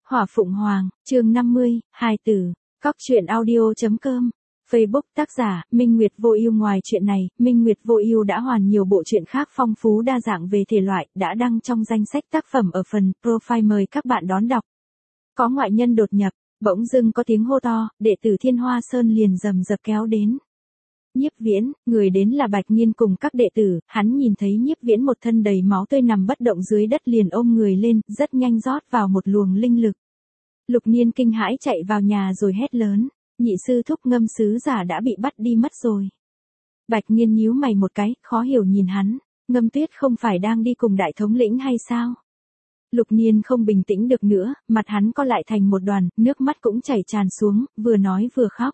Hỏa Phụng Hoàng, chương 50, hài tử, Cóc truyện audio.com, Facebook tác giả, Minh Nguyệt Vô Ưu. Ngoài chuyện này, Minh Nguyệt Vô Ưu đã hoàn nhiều bộ truyện khác phong phú đa dạng về thể loại, đã đăng trong danh sách tác phẩm ở phần profile mời các bạn đón đọc. Có ngoại nhân đột nhập, bỗng dưng có tiếng hô to, đệ tử Thiên Hoa Sơn liền rầm rập kéo đến. Nhiếp Viễn, người đến là Bạch Nghiên cùng các đệ tử, hắn nhìn thấy Nhiếp Viễn một thân đầy máu tươi nằm bất động dưới đất liền ôm người lên, rất nhanh rót vào một luồng linh lực. Lục Niên kinh hãi chạy vào nhà rồi hét lớn, nhị sư thúc Ngâm sứ giả đã bị bắt đi mất rồi. Bạch Nghiên nhíu mày một cái, khó hiểu nhìn hắn, Ngâm Tuyết không phải đang đi cùng đại thống lĩnh hay sao? Lục Niên không bình tĩnh được nữa, mặt hắn co lại thành một đoàn, nước mắt cũng chảy tràn xuống, vừa nói vừa khóc.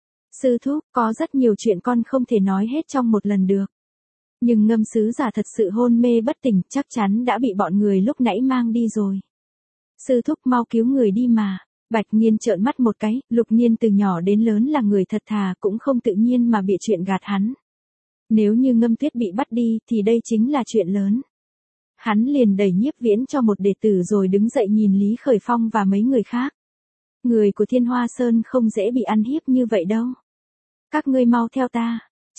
Sư thúc, có rất nhiều chuyện con không thể nói hết trong một lần được. Nhưng Ngâm sứ giả thật sự hôn mê bất tỉnh, chắc chắn đã bị bọn người lúc nãy mang đi rồi. Sư thúc mau cứu người đi mà. Bạch Nghiên trợn mắt một cái, Lục Niên từ nhỏ đến lớn là người thật thà, cũng không tự nhiên mà bịa chuyện gạt hắn. Nếu như Ngâm Tuyết bị bắt đi thì đây chính là chuyện lớn. Hắn liền đẩy Nhiếp Viễn cho một đệ tử rồi đứng dậy nhìn Lý Khởi Phong và mấy người khác. Người của Thiên Hoa Sơn không dễ bị ăn hiếp như vậy đâu. Các ngươi mau theo ta.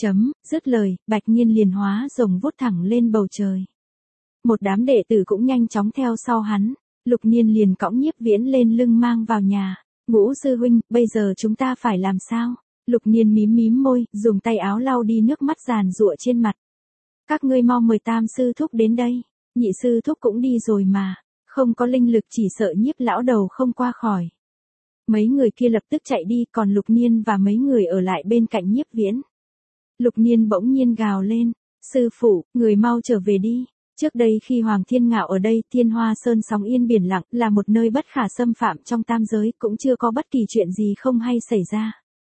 Dứt lời, Bạch Nghiên liền hóa rồng vút thẳng lên bầu trời. Một đám đệ tử cũng nhanh chóng theo sau hắn. Lục Niên liền cõng Nhiếp Viễn lên lưng mang vào nhà. Ngũ sư huynh, bây giờ chúng ta phải làm sao? Lục Niên mím môi, dùng tay áo lau đi nước mắt giàn giụa trên mặt. Các ngươi mau mời Tam sư thúc đến đây. Nhị sư thúc cũng đi rồi mà. Không có linh lực chỉ sợ Nhiếp lão đầu không qua khỏi. Mấy người kia lập tức chạy đi, còn Lục Niên và mấy người ở lại bên cạnh Nhiếp Viễn. Lục Niên bỗng nhiên gào lên, sư phụ, người mau trở về đi. Trước đây khi Hoàng Thiên Ngạo ở đây, Thiên Hoa Sơn sóng yên biển lặng, là một nơi bất khả xâm phạm trong tam giới, cũng chưa có bất kỳ chuyện gì không hay xảy ra.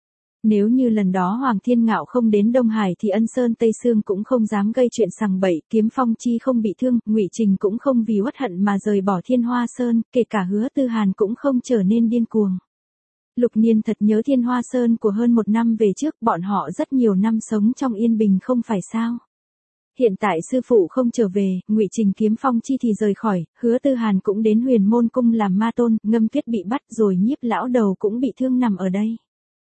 Nếu như lần đó Hoàng Thiên Ngạo không đến Đông Hải thì Ân Sơn Tây Sương cũng không dám gây chuyện sằng bậy, Kiếm Phong Chi không bị thương, Ngụy Trình cũng không vì uất hận mà rời bỏ Thiên Hoa Sơn, kể cả Hứa Tư Hàn cũng không trở nên điên cuồng. Lục Niên thật nhớ Thiên Hoa Sơn của hơn một năm về trước, bọn họ rất nhiều năm sống trong yên bình không phải sao. Hiện tại sư phụ không trở về, Ngụy Trình Kiếm Phong Chi thì rời khỏi, Hứa Tư Hàn cũng đến Huyền Môn Cung làm ma tôn, Ngâm Tuyết bị bắt rồi Nhiếp lão đầu cũng bị thương nằm ở đây.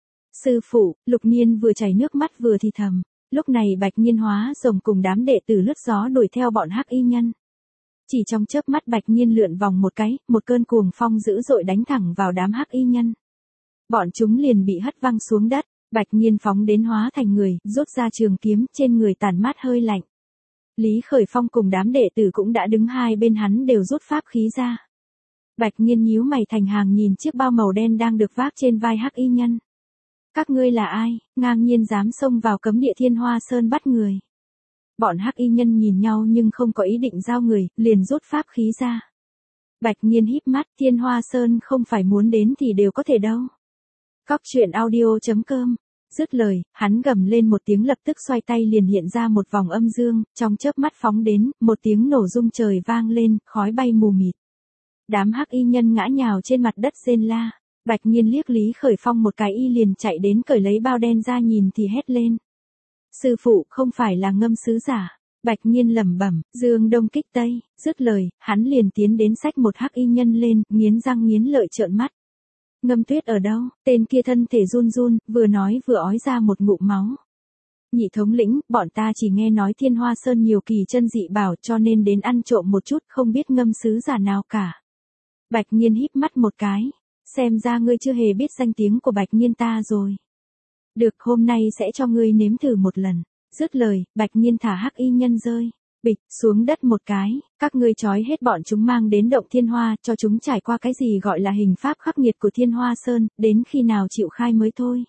Sư phụ, Lục Niên vừa chảy nước mắt vừa thì thầm. Lúc này Bạch Nghiên hóa rồng cùng đám đệ tử lướt gió đuổi theo bọn hắc y nhân. Chỉ trong chớp mắt Bạch Nghiên lượn vòng một cái, một cơn cuồng phong dữ dội đánh thẳng vào đám hắc y nhân. Bọn chúng liền bị hất văng xuống đất, Bạch Nghiên phóng đến hóa thành người, rút ra trường kiếm, trên người tản mát hơi lạnh. Lý Khởi Phong cùng đám đệ tử cũng đã đứng hai bên hắn đều rút pháp khí ra. Bạch Nghiên nhíu mày thành hàng nhìn chiếc bao màu đen đang được vác trên vai hắc y nhân. Các ngươi là ai, ngang nhiên dám xông vào cấm địa Thiên Hoa Sơn bắt người. Bọn hắc y nhân nhìn nhau nhưng không có ý định giao người, liền rút pháp khí ra. Bạch Nghiên híp mắt, Thiên Hoa Sơn không phải muốn đến thì đều có thể đâu. Cóc truyện audio.com. Dứt lời, hắn gầm lên một tiếng lập tức xoay tay liền hiện ra một vòng âm dương, trong chớp mắt phóng đến, một tiếng nổ rung trời vang lên, khói bay mù mịt. Đám hắc y nhân ngã nhào trên mặt đất rên la. Bạch Nghiên liếc Lý Khởi Phong một cái y liền chạy đến cởi lấy bao đen ra nhìn thì hét lên. Sư phụ, không phải là Ngâm sứ giả. Bạch Nghiên lẩm bẩm, dương đông kích tây, dứt lời, hắn liền tiến đến xách một hắc y nhân lên, nghiến răng nghiến lợi trợn mắt. Ngâm Tuyết ở đâu? Tên kia thân thể run run, vừa nói vừa ói ra một ngụm máu. Nhị thống lĩnh, bọn ta chỉ nghe nói Thiên Hoa Sơn nhiều kỳ chân dị bảo cho nên đến ăn trộm một chút, không biết Ngâm sứ giả nào cả. Bạch Nghiên híp mắt một cái. Xem ra ngươi chưa hề biết danh tiếng của Bạch Nghiên ta rồi. Được, hôm nay sẽ cho ngươi nếm thử một lần. Dứt lời, Bạch Nghiên thả hắc y nhân rơi. Bịch, xuống đất một cái, các ngươi trói hết bọn chúng mang đến động Thiên Hoa, cho chúng trải qua cái gì gọi là hình pháp khắc nghiệt của Thiên Hoa Sơn, đến khi nào chịu khai mới thôi.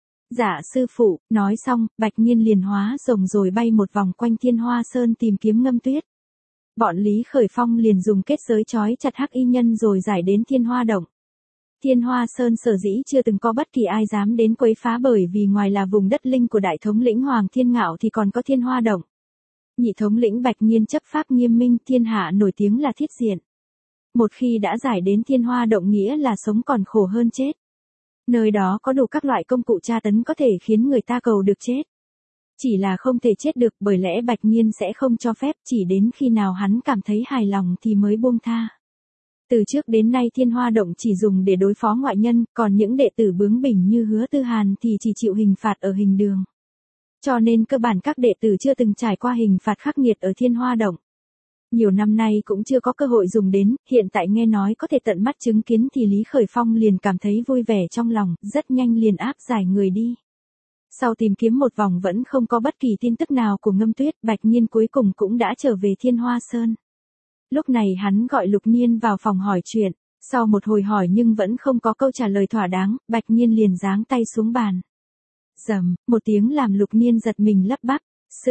Dạ sư phụ, nói xong, Bạch Nghiên liền hóa rồng rồi bay một vòng quanh Thiên Hoa Sơn tìm kiếm Ngâm Tuyết. Bọn Lý Khởi Phong liền dùng kết giới trói chặt hắc y nhân rồi giải đến Thiên Hoa động. Thiên Hoa Sơn sở dĩ chưa từng có bất kỳ ai dám đến quấy phá bởi vì ngoài là vùng đất linh của đại thống lĩnh Hoàng Thiên Ngạo thì còn có Thiên Hoa động. Nhị thống lĩnh Bạch Nghiên chấp pháp nghiêm minh, thiên hạ nổi tiếng là thiết diện. Một khi đã giải đến Thiên Hoa động nghĩa là sống còn khổ hơn chết. Nơi đó có đủ các loại công cụ tra tấn có thể khiến người ta cầu được chết. Chỉ là không thể chết được bởi lẽ Bạch Nghiên sẽ không cho phép, chỉ đến khi nào hắn cảm thấy hài lòng thì mới buông tha. Từ trước đến nay Thiên Hoa Động chỉ dùng để đối phó ngoại nhân, còn những đệ tử bướng bỉnh như Hứa Tư Hàn thì chỉ chịu hình phạt ở hình đường. Cho nên cơ bản các đệ tử chưa từng trải qua hình phạt khắc nghiệt ở Thiên Hoa Động. Nhiều năm nay cũng chưa có cơ hội dùng đến, hiện tại nghe nói có thể tận mắt chứng kiến thì Lý Khởi Phong liền cảm thấy vui vẻ trong lòng, rất nhanh liền áp giải người đi. Sau tìm kiếm một vòng vẫn không có bất kỳ tin tức nào của Ngâm Tuyết, Bạch Nhiên cuối cùng cũng đã trở về Thiên Hoa Sơn. Lúc này hắn gọi Lục Nhiên vào phòng hỏi chuyện, sau một hồi hỏi nhưng vẫn không có câu trả lời thỏa đáng, Bạch Nhiên liền giáng tay xuống bàn. Rầm, một tiếng làm Lục Nhiên giật mình lắp bắp,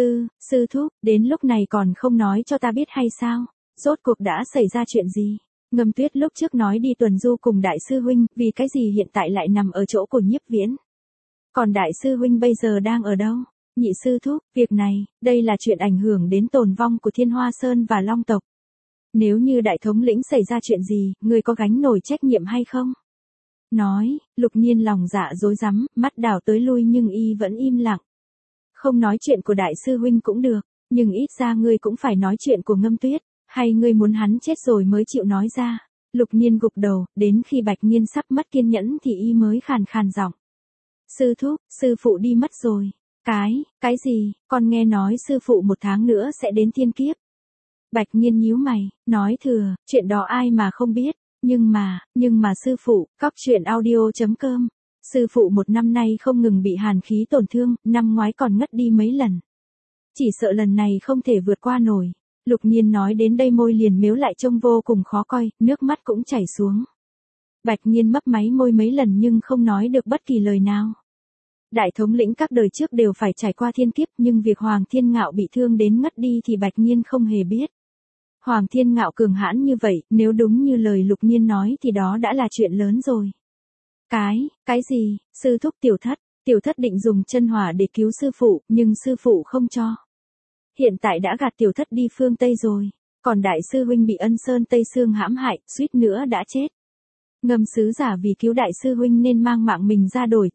sư thúc, đến lúc này còn không nói cho ta biết hay sao, rốt cuộc đã xảy ra chuyện gì? Ngâm Tuyết lúc trước nói đi tuần du cùng đại sư huynh, vì cái gì hiện tại lại nằm ở chỗ của Nhiếp Viễn? Còn đại sư huynh bây giờ đang ở đâu? Nhị sư thúc, việc này, đây là chuyện ảnh hưởng đến tồn vong của Thiên Hoa Sơn và Long tộc. Nếu như đại thống lĩnh xảy ra chuyện gì, người có gánh nổi trách nhiệm hay không? Nói, Lục Nhiên lòng dạ rối rắm, mắt đảo tới lui nhưng y vẫn im lặng. Không nói chuyện của đại sư huynh cũng được, nhưng ít ra ngươi cũng phải nói chuyện của Ngâm Tuyết, hay ngươi muốn hắn chết rồi mới chịu nói ra. Lục Nhiên gục đầu, đến khi Bạch Nhiên sắp mất kiên nhẫn thì y mới khàn khàn giọng. Sư thúc, sư phụ đi mất rồi. Cái gì, con nghe nói sư phụ 1 tháng nữa sẽ đến thiên kiếp. Bạch Nhiên nhíu mày, nói thừa, chuyện đó ai mà không biết, nhưng mà sư phụ, cóc.audio.com. Sư phụ 1 năm nay không ngừng bị hàn khí tổn thương, năm ngoái còn ngất đi mấy lần. Chỉ sợ lần này không thể vượt qua nổi. Lục Nhiên nói đến đây môi liền mếu lại trông vô cùng khó coi, nước mắt cũng chảy xuống. Bạch Nhiên mấp máy môi mấy lần nhưng không nói được bất kỳ lời nào. Đại thống lĩnh các đời trước đều phải trải qua thiên kiếp, nhưng việc Hoàng Thiên Ngạo bị thương đến ngất đi thì Bạch Nhiên không hề biết. Hoàng Thiên Ngạo cường hãn như vậy, nếu đúng như lời Lục Nhiên nói thì đó đã là chuyện lớn rồi. Cái gì, sư thúc tiểu thất định dùng chân hỏa để cứu sư phụ, nhưng sư phụ không cho. Hiện tại đã gạt tiểu thất đi phương Tây rồi, còn đại sư huynh bị Ân Sơn Tây Sương hãm hại, suýt nữa đã chết. Ngâm sứ giả vì cứu đại sư huynh nên mang mạng mình ra đổi,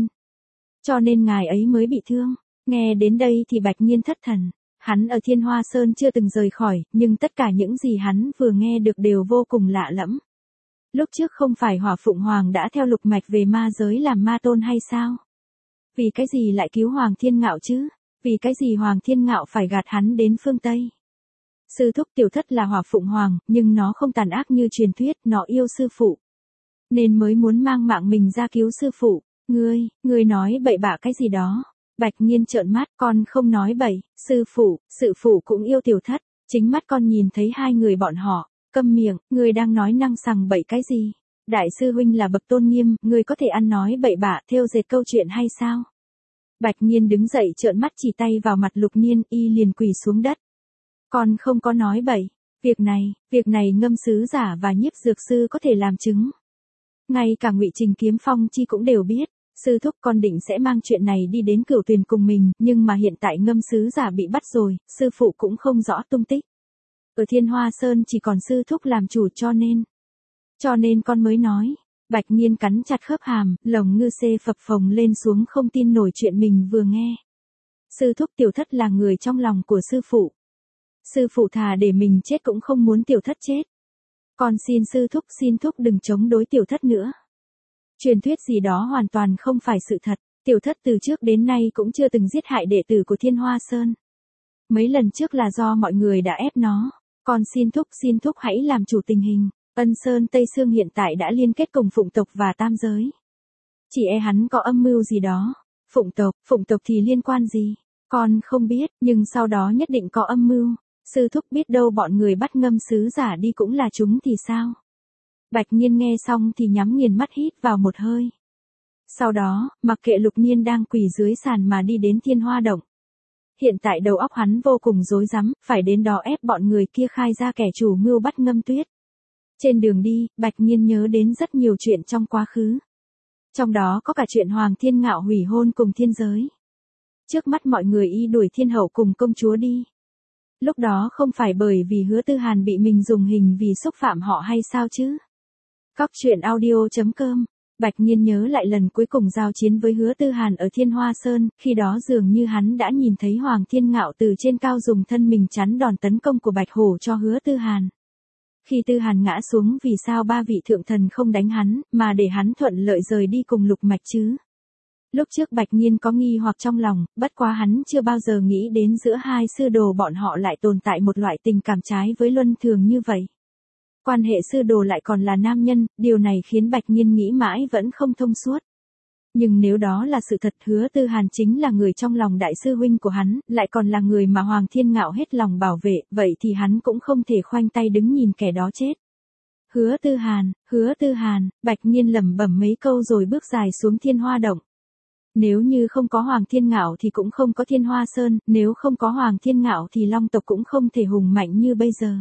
cho nên ngài ấy mới bị thương. Nghe đến đây thì Bạch Nhiên thất thần. Hắn ở Thiên Hoa Sơn chưa từng rời khỏi, nhưng tất cả những gì hắn vừa nghe được đều vô cùng lạ lẫm. Lúc trước không phải Hỏa Phụng Hoàng đã theo lục mạch về ma giới làm ma tôn hay sao? Vì cái gì lại cứu Hoàng Thiên Ngạo chứ? Vì cái gì Hoàng Thiên Ngạo phải gạt hắn đến phương Tây? Sư thúc tiểu thất là Hỏa Phụng Hoàng, nhưng nó không tàn ác như truyền thuyết, nó yêu sư phụ. Nên mới muốn mang mạng mình ra cứu sư phụ. Ngươi nói bậy bạ cái gì đó? Bạch Nhiên trợn mắt, con không nói bậy, sư phụ cũng yêu tiểu thất, chính mắt con nhìn thấy hai người bọn họ. Câm miệng, ngươi đang nói năng sằng bậy cái gì? Đại sư huynh là bậc tôn nghiêm, ngươi có thể ăn nói bậy bạ theo dệt câu chuyện hay sao? Bạch Nhiên đứng dậy trợn mắt chỉ tay vào mặt Lục Nhiên, y liền quỳ xuống đất. Con không có nói bậy, việc này Ngâm sứ giả và Nhiếp dược sư có thể làm chứng. Ngay cả Ngụy Trình Kiếm Phong chi cũng đều biết. Sư thúc con định sẽ mang chuyện này đi đến Cửu Tuyền cùng mình, nhưng mà hiện tại Ngâm sứ giả bị bắt rồi, sư phụ cũng không rõ tung tích. Ở Thiên Hoa Sơn chỉ còn sư thúc làm chủ cho nên con mới nói. Bạch Nhiên cắn chặt khớp hàm, lồng ngư xê phập phồng lên xuống không tin nổi chuyện mình vừa nghe. Sư thúc tiểu thất là người trong lòng của sư phụ. Sư phụ thà để mình chết cũng không muốn tiểu thất chết. Con xin thúc đừng chống đối tiểu thất nữa. Truyền thuyết gì đó hoàn toàn không phải sự thật, tiểu thất từ trước đến nay cũng chưa từng giết hại đệ tử của Thiên Hoa Sơn. Mấy lần trước là do mọi người đã ép nó, con xin thúc hãy làm chủ tình hình, Ân Sơn Tây Sương hiện tại đã liên kết cùng Phụng tộc và Tam giới. Chỉ hắn có âm mưu gì đó, Phụng tộc thì liên quan gì, con không biết, nhưng sau đó nhất định có âm mưu, sư thúc biết đâu bọn người bắt Ngâm sứ giả đi cũng là chúng thì sao? Bạch Nhiên nghe xong thì nhắm nghiền mắt hít vào một hơi. Sau đó, mặc kệ Lục Nhiên đang quỳ dưới sàn mà đi đến Thiên Hoa Động. Hiện tại đầu óc hắn vô cùng rối rắm, phải đến đó ép bọn người kia khai ra kẻ chủ mưu bắt Ngâm Tuyết. Trên đường đi, Bạch Nhiên nhớ đến rất nhiều chuyện trong quá khứ. Trong đó có cả chuyện Hoàng Thiên Ngạo hủy hôn cùng thiên giới. Trước mắt mọi người y đuổi thiên hậu cùng công chúa đi. Lúc đó không phải bởi vì Hứa Tư Hàn bị mình dùng hình vì xúc phạm họ hay sao chứ? Cóc.audio.com. Bạch Nhiên nhớ lại lần cuối cùng giao chiến với Hứa Tư Hàn ở Thiên Hoa Sơn, khi đó dường như hắn đã nhìn thấy Hoàng Thiên Ngạo từ trên cao dùng thân mình chắn đòn tấn công của Bạch Hổ cho Hứa Tư Hàn. Khi Tư Hàn ngã xuống vì sao ba vị thượng thần không đánh hắn, mà để hắn thuận lợi rời đi cùng Lục Mạch chứ? Lúc trước Bạch Nhiên có nghi hoặc trong lòng, bất quá hắn chưa bao giờ nghĩ đến giữa hai sư đồ bọn họ lại tồn tại một loại tình cảm trái với luân thường như vậy. Quan hệ sư đồ lại còn là nam nhân, điều này khiến Bạch Nhiên nghĩ mãi vẫn không thông suốt. Nhưng nếu đó là sự thật, Hứa Tư Hàn chính là người trong lòng đại sư huynh của hắn, lại còn là người mà Hoàng Thiên Ngạo hết lòng bảo vệ, vậy thì hắn cũng không thể khoanh tay đứng nhìn kẻ đó chết. Hứa Tư Hàn, Bạch Nhiên lẩm bẩm mấy câu rồi bước dài xuống Thiên Hoa Động. Nếu như không có Hoàng Thiên Ngạo thì cũng không có Thiên Hoa Sơn, nếu không có Hoàng Thiên Ngạo thì Long tộc cũng không thể hùng mạnh như bây giờ.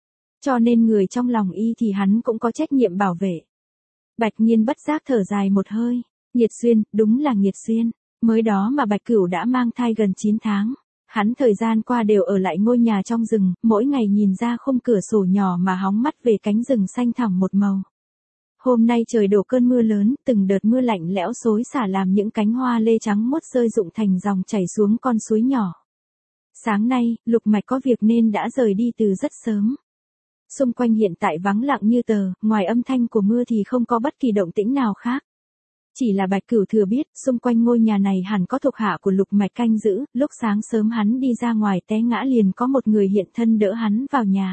Cho nên người trong lòng y thì hắn cũng có trách nhiệm bảo vệ. Bạch Nhiên bất giác thở dài một hơi. Nghiệt duyên, đúng là nghiệt duyên. Mới đó mà Bạch Cửu đã mang thai gần 9 tháng. Hắn thời gian qua đều ở lại ngôi nhà trong rừng, mỗi ngày nhìn ra khung cửa sổ nhỏ mà hóng mắt về cánh rừng xanh thẳm một màu. Hôm nay trời đổ cơn mưa lớn, từng đợt mưa lạnh lẽo xối xả làm những cánh hoa lê trắng muốt rơi rụng thành dòng chảy xuống con suối nhỏ. Sáng nay, Lục Mạch có việc nên đã rời đi từ rất sớm. Xung quanh hiện tại vắng lặng như tờ, ngoài âm thanh của mưa thì không có bất kỳ động tĩnh nào khác. Chỉ là Bạch Cửu thừa biết, xung quanh ngôi nhà này hẳn có thuộc hạ của Lục Mạch canh giữ, lúc sáng sớm hắn đi ra ngoài té ngã liền có một người hiện thân đỡ hắn vào nhà.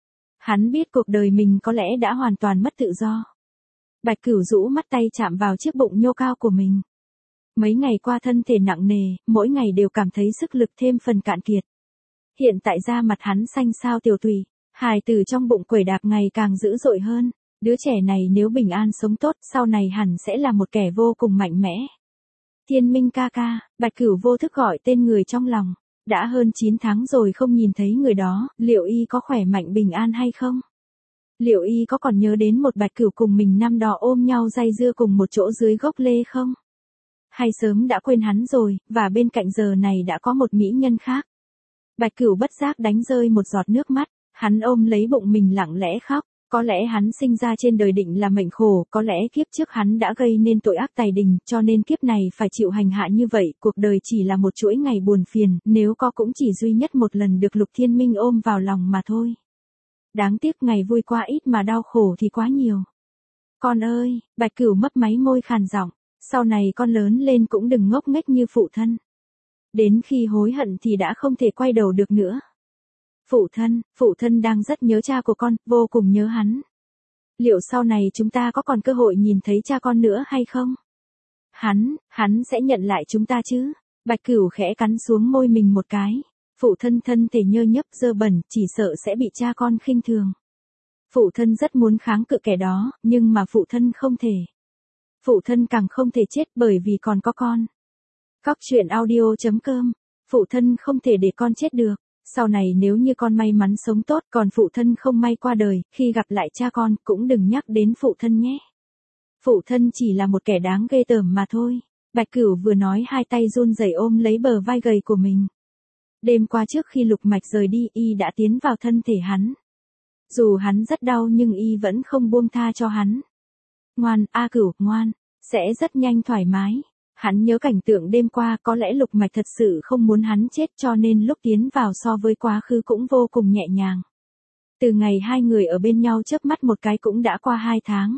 Hắn biết cuộc đời mình có lẽ đã hoàn toàn mất tự do. Bạch Cửu rũ mắt tay chạm vào chiếc bụng nhô cao của mình. Mấy ngày qua thân thể nặng nề, mỗi ngày đều cảm thấy sức lực thêm phần cạn kiệt. Hiện tại da mặt hắn xanh xao tiều tụy, hài tử trong bụng quẩy đạp ngày càng dữ dội hơn. Đứa trẻ này nếu bình an sống tốt, sau này hẳn sẽ là một kẻ vô cùng mạnh mẽ. Thiên Minh ca ca, Bạch Cửu vô thức gọi tên người trong lòng. Đã hơn 9 tháng rồi không nhìn thấy người đó, liệu y có khỏe mạnh bình an hay không? Liệu y có còn nhớ đến một Bạch Cửu cùng mình năm đó ôm nhau day dưa cùng một chỗ dưới gốc lê không? Hay sớm đã quên hắn rồi, và bên cạnh giờ này đã có một mỹ nhân khác? Bạch Cửu bất giác đánh rơi một giọt nước mắt, hắn ôm lấy bụng mình lặng lẽ khóc. Có lẽ hắn sinh ra trên đời định là mệnh khổ, có lẽ kiếp trước hắn đã gây nên tội ác tày đình, cho nên kiếp này phải chịu hành hạ như vậy, cuộc đời chỉ là một chuỗi ngày buồn phiền, nếu có cũng chỉ duy nhất một lần được Lục Thiên Minh ôm vào lòng mà thôi. Đáng tiếc ngày vui quá ít mà đau khổ thì quá nhiều. Con ơi, Bạch Cửu mấp máy môi khàn giọng, sau này con lớn lên cũng đừng ngốc nghếch như phụ thân. Đến khi hối hận thì đã không thể quay đầu được nữa. Phụ thân đang rất nhớ cha của con, vô cùng nhớ hắn. Liệu sau này chúng ta có còn cơ hội nhìn thấy cha con nữa hay không? Hắn sẽ nhận lại chúng ta chứ? Bạch Cửu khẽ cắn xuống môi mình một cái. Phụ thân thân thể nhơ nhấp dơ bẩn, chỉ sợ sẽ bị cha con khinh thường. Phụ thân rất muốn kháng cự kẻ đó, nhưng mà phụ thân không thể. Phụ thân càng không thể chết bởi vì còn có con. Cóc truyện audio.com. Phụ thân không thể để con chết được. Sau này nếu như con may mắn sống tốt, còn phụ thân không may qua đời, khi gặp lại cha con, cũng đừng nhắc đến phụ thân nhé. Phụ thân chỉ là một kẻ đáng ghê tởm mà thôi. Bạch Cửu vừa nói hai tay run rẩy ôm lấy bờ vai gầy của mình. Đêm qua trước khi Lục Mạch rời đi, y đã tiến vào thân thể hắn. Dù hắn rất đau nhưng y vẫn không buông tha cho hắn. Ngoan, A Cửu, ngoan, sẽ rất nhanh thoải mái. Hắn nhớ cảnh tượng đêm qua, có lẽ Lục Mạch thật sự không muốn hắn chết cho nên lúc tiến vào so với quá khứ cũng vô cùng nhẹ nhàng. Từ ngày hai người ở bên nhau chớp mắt một cái cũng đã qua 2 tháng.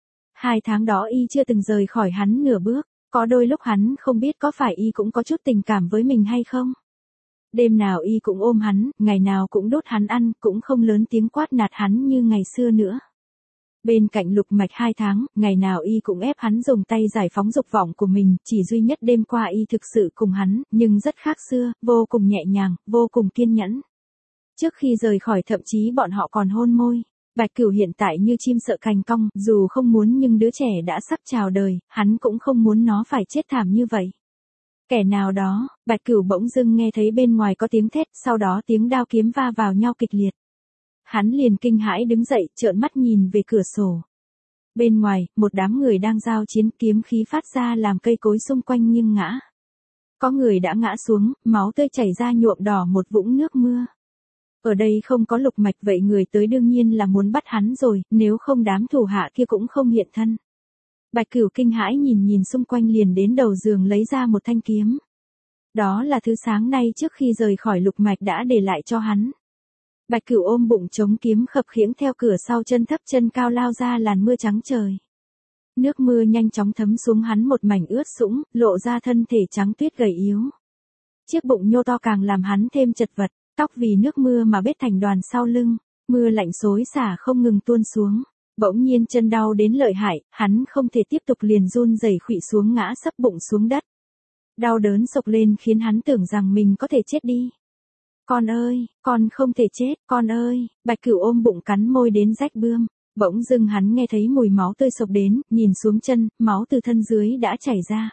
2 tháng đó y chưa từng rời khỏi hắn nửa bước, có đôi lúc hắn không biết có phải y cũng có chút tình cảm với mình hay không. Đêm nào y cũng ôm hắn, ngày nào cũng đút hắn ăn, cũng không lớn tiếng quát nạt hắn như ngày xưa nữa. Bên cạnh Lục Mạch 2 tháng, ngày nào y cũng ép hắn dùng tay giải phóng dục vọng của mình, chỉ duy nhất đêm qua y thực sự cùng hắn, nhưng rất khác xưa, vô cùng nhẹ nhàng, vô cùng kiên nhẫn. Trước khi rời khỏi thậm chí bọn họ còn hôn môi. Bạch Cửu hiện tại như chim sợ cành cong, dù không muốn nhưng đứa trẻ đã sắp chào đời, hắn cũng không muốn nó phải chết thảm như vậy. Kẻ nào đó, Bạch Cửu bỗng dưng nghe thấy bên ngoài có tiếng thét, sau đó tiếng đao kiếm va vào nhau kịch liệt. Hắn liền kinh hãi đứng dậy, trợn mắt nhìn về cửa sổ. Bên ngoài, một đám người đang giao chiến, kiếm khí phát ra làm cây cối xung quanh nghiêng ngã. Có người đã ngã xuống, máu tươi chảy ra nhuộm đỏ một vũng nước mưa. Ở đây không có Lục Mạch vậy người tới đương nhiên là muốn bắt hắn rồi, nếu không đám thủ hạ kia cũng không hiện thân. Bạch Cửu kinh hãi nhìn xung quanh liền đến đầu giường lấy ra một thanh kiếm. Đó là thứ sáng nay trước khi rời khỏi Lục Mạch đã để lại cho hắn. Bạch Cửu ôm bụng chống kiếm khập khiễng theo cửa sau chân thấp chân cao lao ra làn mưa trắng trời. Nước mưa nhanh chóng thấm xuống hắn một mảnh ướt sũng, lộ ra thân thể trắng tuyết gầy yếu. Chiếc bụng nhô to càng làm hắn thêm chật vật, tóc vì nước mưa mà bết thành đoàn sau lưng, mưa lạnh xối xả không ngừng tuôn xuống. Bỗng nhiên chân đau đến lợi hại, hắn không thể tiếp tục liền run rẩy khuỵu xuống ngã sấp bụng xuống đất. Đau đớn sộc lên khiến hắn tưởng rằng mình có thể chết đi. Con ơi, con không thể chết, con ơi, Bạch Cửu ôm bụng cắn môi đến rách bươm. Bỗng dưng hắn nghe thấy mùi máu tươi sộc đến, nhìn xuống chân, máu từ thân dưới đã chảy ra.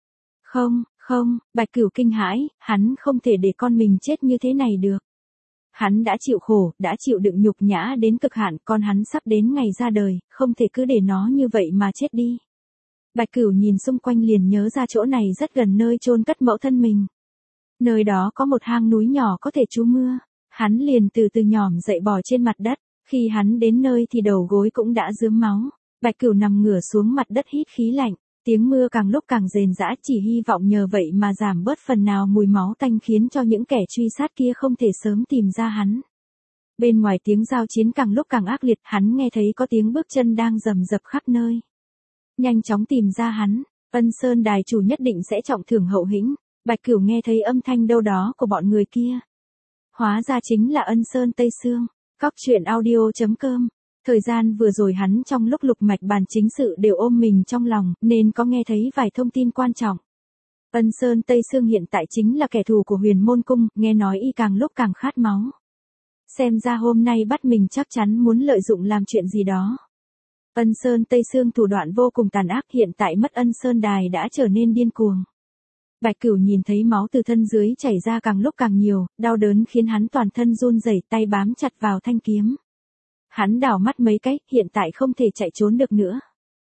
Không, Bạch Cửu kinh hãi, hắn không thể để con mình chết như thế này được. Hắn đã chịu khổ, đã chịu đựng nhục nhã đến cực hạn, con hắn sắp đến ngày ra đời, không thể cứ để nó như vậy mà chết đi. Bạch Cửu nhìn xung quanh liền nhớ ra chỗ này rất gần nơi chôn cất mẫu thân mình. Nơi đó có một hang núi nhỏ có thể trú mưa. Hắn liền từ từ nhỏm dậy bò trên mặt đất, khi hắn đến nơi thì đầu gối cũng đã rướm máu. Bạch Cửu nằm ngửa xuống mặt đất hít khí lạnh, tiếng mưa càng lúc càng rền rã, chỉ hy vọng nhờ vậy mà giảm bớt phần nào mùi máu tanh khiến cho những kẻ truy sát kia không thể sớm tìm ra hắn. Bên ngoài tiếng giao chiến càng lúc càng ác liệt, hắn nghe thấy có tiếng bước chân đang rầm rập khắp nơi. Nhanh chóng tìm ra hắn, Ân Sơn đài chủ nhất định sẽ trọng thưởng hậu hĩnh. Bạch Cửu nghe thấy âm thanh đâu đó của bọn người kia. Hóa ra chính là Ân Sơn Tây Sương. Cóc truyện audio.com. Thời gian vừa rồi hắn trong lúc lục mạch bàn chính sự đều ôm mình trong lòng, nên có nghe thấy vài thông tin quan trọng. Ân Sơn Tây Sương hiện tại chính là kẻ thù của Huyền Môn Cung, nghe nói y càng lúc càng khát máu. Xem ra hôm nay bắt mình chắc chắn muốn lợi dụng làm chuyện gì đó. Ân Sơn Tây Sương thủ đoạn vô cùng tàn ác, hiện tại mất Ân Sơn đài đã trở nên điên cuồng. Bạch Cửu nhìn thấy máu từ thân dưới chảy ra càng lúc càng nhiều, đau đớn khiến hắn toàn thân run rẩy, tay bám chặt vào thanh kiếm. Hắn đảo mắt mấy cái, hiện tại không thể chạy trốn được nữa.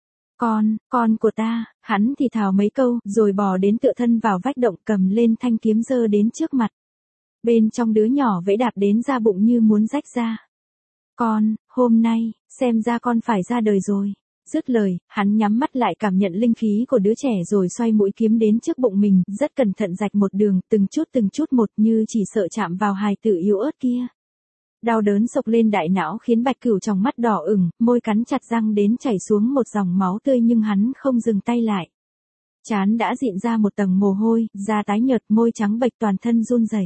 Con của ta, hắn thì thào mấy câu, rồi bò đến tựa thân vào vách động, cầm lên thanh kiếm giơ đến trước mặt. Bên trong đứa nhỏ vẫy đạp đến ra bụng như muốn rách ra. Con, hôm nay, xem ra con phải ra đời rồi. Dứt lời, hắn nhắm mắt lại cảm nhận linh khí của đứa trẻ rồi xoay mũi kiếm đến trước bụng mình, rất cẩn thận rạch một đường, từng chút một như chỉ sợ chạm vào hài tử yếu ớt kia. Đau đớn sộc lên đại não khiến Bạch Cửu trong mắt đỏ ửng, môi cắn chặt răng đến chảy xuống một dòng máu tươi nhưng hắn không dừng tay lại. Trán đã dịn ra một tầng mồ hôi, da tái nhợt, môi trắng bệch, toàn thân run rẩy.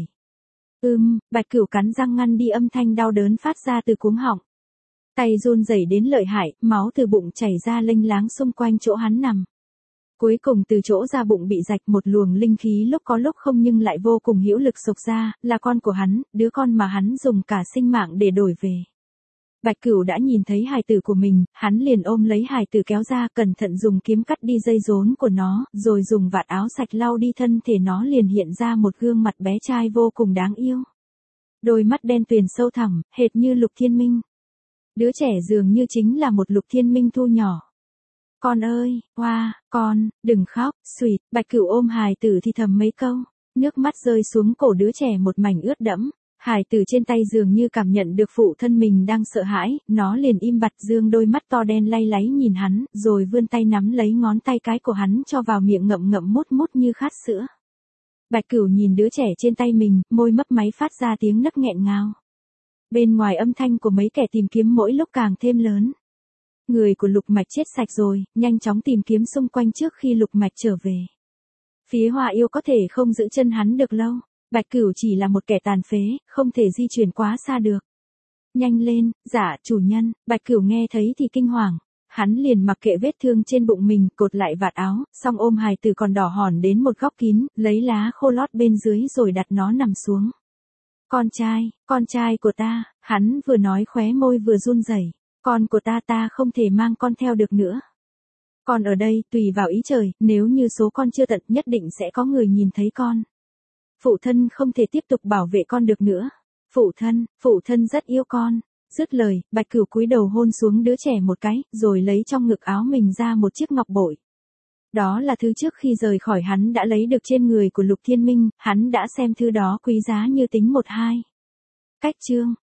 Bạch Cửu cắn răng ngăn đi âm thanh đau đớn phát ra từ cuống họng. Tay run rẩy đến lợi hại, máu từ bụng chảy ra lênh láng xung quanh chỗ hắn nằm. Cuối cùng từ chỗ da bụng bị rạch một luồng linh khí lúc có lúc không nhưng lại vô cùng hữu lực xộc ra, là con của hắn, đứa con mà hắn dùng cả sinh mạng để đổi về. Bạch Cửu đã nhìn thấy hài tử của mình, hắn liền ôm lấy hài tử kéo ra, cẩn thận dùng kiếm cắt đi dây rốn của nó, rồi dùng vạt áo sạch lau đi thân thể nó, liền hiện ra một gương mặt bé trai vô cùng đáng yêu. Đôi mắt đen tuyền sâu thẳm, hệt như Lục Thiên Minh. Đứa trẻ dường như chính là một Lục Thiên Minh thu nhỏ. Con ơi, hoa, con, đừng khóc, xùyt, Bạch Cửu ôm hài tử thì thầm mấy câu, nước mắt rơi xuống cổ đứa trẻ một mảnh ướt đẫm. Hài tử trên tay dường như cảm nhận được phụ thân mình đang sợ hãi, nó liền im bặt dương đôi mắt to đen lay láy nhìn hắn, rồi vươn tay nắm lấy ngón tay cái của hắn cho vào miệng ngậm ngậm mút mút như khát sữa. Bạch Cửu nhìn đứa trẻ trên tay mình, môi mấp máy phát ra tiếng nấc nghẹn ngào. Bên ngoài âm thanh của mấy kẻ tìm kiếm mỗi lúc càng thêm lớn. Người của Lục Mạch chết sạch rồi, nhanh chóng tìm kiếm xung quanh trước khi Lục Mạch trở về. Phía Hoa Yêu có thể không giữ chân hắn được lâu. Bạch Cửu chỉ là một kẻ tàn phế, không thể di chuyển quá xa được. Nhanh lên, dạ, chủ nhân, Bạch Cửu nghe thấy thì kinh hoàng. Hắn liền mặc kệ vết thương trên bụng mình, cột lại vạt áo, xong ôm hài tử còn đỏ hòn đến một góc kín, lấy lá khô lót bên dưới rồi đặt nó nằm xuống. Con trai của ta, hắn vừa nói khóe môi vừa run rẩy. Con của ta không thể mang con theo được nữa. Con ở đây, tùy vào ý trời, nếu như số con chưa tận nhất định sẽ có người nhìn thấy con. Phụ thân không thể tiếp tục bảo vệ con được nữa. Phụ thân rất yêu con. Dứt lời, Bạch Cửu cúi đầu hôn xuống đứa trẻ một cái, rồi lấy trong ngực áo mình ra một chiếc ngọc bội. Đó là thứ trước khi rời khỏi hắn đã lấy được trên người của Lục Thiên Minh, hắn đã xem thứ đó quý giá như tính một hai. Cách chương